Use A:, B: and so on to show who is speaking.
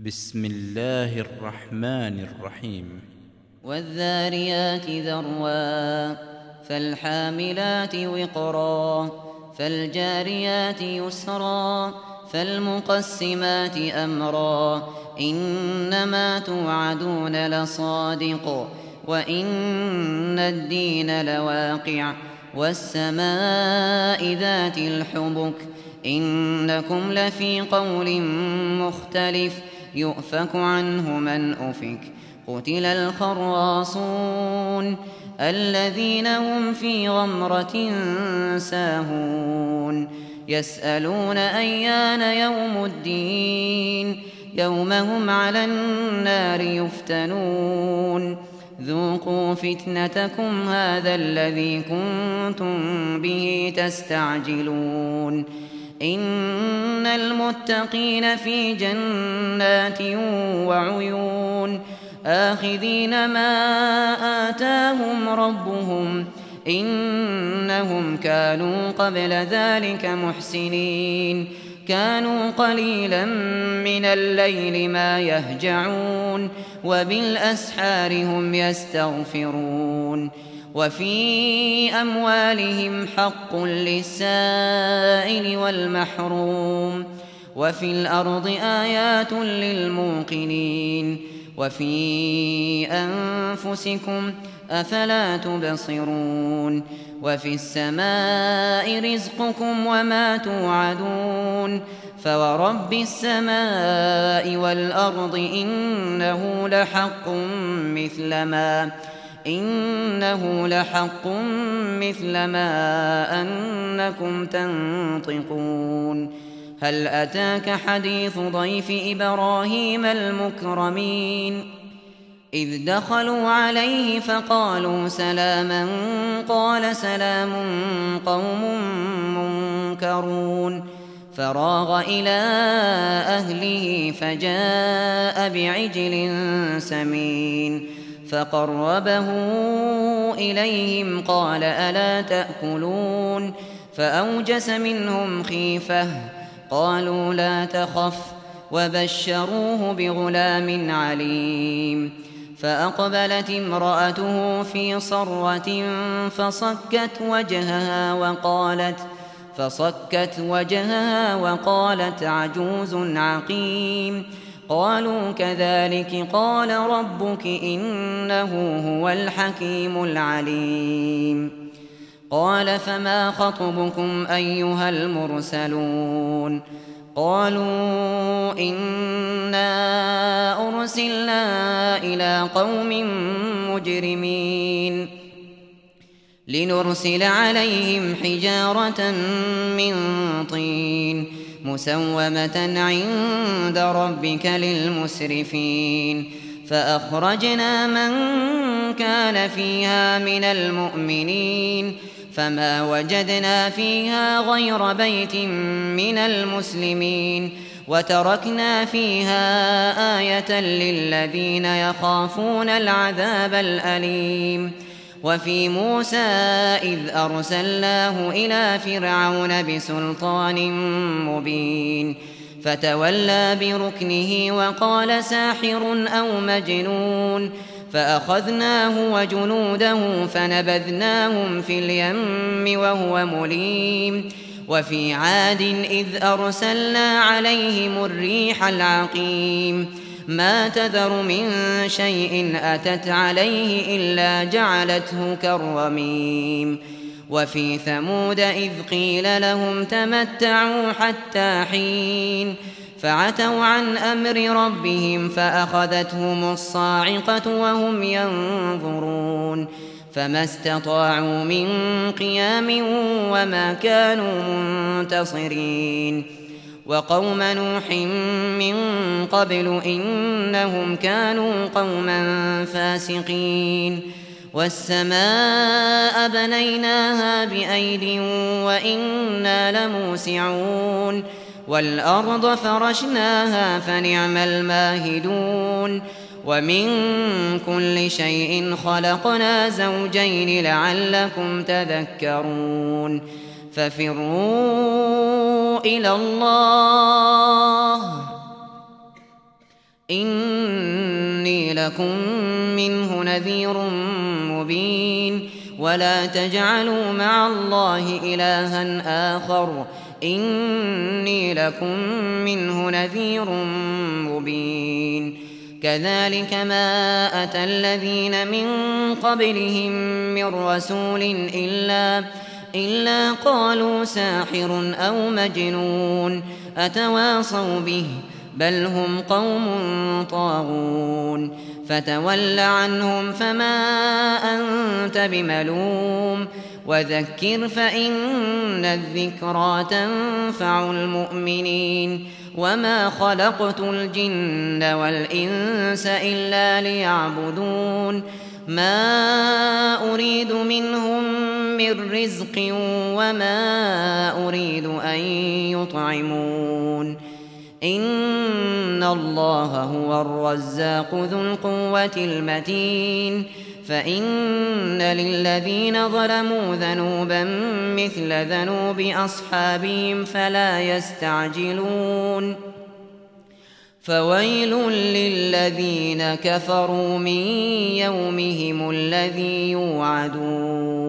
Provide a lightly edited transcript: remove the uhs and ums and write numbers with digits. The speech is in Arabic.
A: بسم الله الرحمن الرحيم.
B: والذاريات ذروا فالحاملات وقرا فالجاريات يسرا فالمقسمات أمرا إنما توعدون لصادق وإن الدين لواقع والسماء ذات الحبك إنكم لفي قول مختلف يؤفك عنه من أفك قتل الخراصون الذين هم في غمرة ساهون يسألون أيان يوم الدين يوم هم على النار يفتنون ذوقوا فتنتكم هذا الذي كنتم به تستعجلون إن المتقين في جنات وعيون آخذين ما آتاهم ربهم إنهم كانوا قبل ذلك محسنين كانوا قليلا من الليل ما يهجعون وبالأسحار هم يستغفرون وفي أموالهم حق للسائل والمحروم وفي الأرض آيات للموقنين وفي أنفسكم أفلا تبصرون وفي السماء رزقكم وما توعدون فورب السماء والأرض إنه لحق مثل ما أنكم تنطقون هل أتاك حديث ضيف إبراهيم المكرمين إذ دخلوا عليه فقالوا سلاما قال سلام قوم منكرون فراغ إلى أهله فجاء بعجل سمين فقربه إليهم قال ألا تأكلون فأوجس منهم خيفة قالوا لا تخف وبشروه بغلام عليم فأقبلت امرأته في صرة فصكت وجهها وقالت عجوز عقيم قالوا كذلك قال ربك إنه هو الحكيم العليم قال فما خطبكم أيها المرسلون قالوا إنا أرسلنا إلى قوم مجرمين لنرسل عليهم حجارة من طين مسومة عند ربك للمسرفين فأخرجنا من كان فيها من المؤمنين فما وجدنا فيها غير بيت من المسلمين وتركنا فيها آية للذين يخافون العذاب الأليم وفي موسى إذ أرسلناه إلى فرعون بسلطان مبين فتولى بركنه وقال ساحر أو مجنون فأخذناه وجنوده فنبذناهم في اليم وهو مليم وفي عاد إذ أرسلنا عليهم الريح العقيم ما تذر من شيء أتت عليه إلا جعلته كالرميم وفي ثمود إذ قيل لهم تمتعوا حتى حين فعتوا عن أمر ربهم فأخذتهم الصاعقة وهم ينظرون فما استطاعوا من قيام وما كانوا منتصرين وقوم نوح من قبل إنهم كانوا قوما فاسقين والسماء بنيناها بأيد وإنا لموسعون والأرض فرشناها فنعم الماهدون ومن كل شيء خلقنا زوجين لعلكم تذكرون ففروا إلى الله إني لكم منه نذير مبين ولا تجعلوا مع الله إلها آخر إني لكم منه نذير مبين كذلك ما أتى الذين من قبلهم من رسول إلا قالوا ساحر أو مجنون أتواصوا به بل هم قوم طاغون فتول عنهم فما أنت بملوم وذكر فإن الذكرى تنفع المؤمنين وما خلقت الجن والإنس إلا ليعبدون ما أريد منهم من رزق وما أريد أن يطعمون إن الله هو الرزاق ذو القوة المتين فإن للذين ظلموا ذنوبا مثل ذنوب أصحابهم فلا يستعجلون فويل للذين كفروا من يومهم الذي يوعدون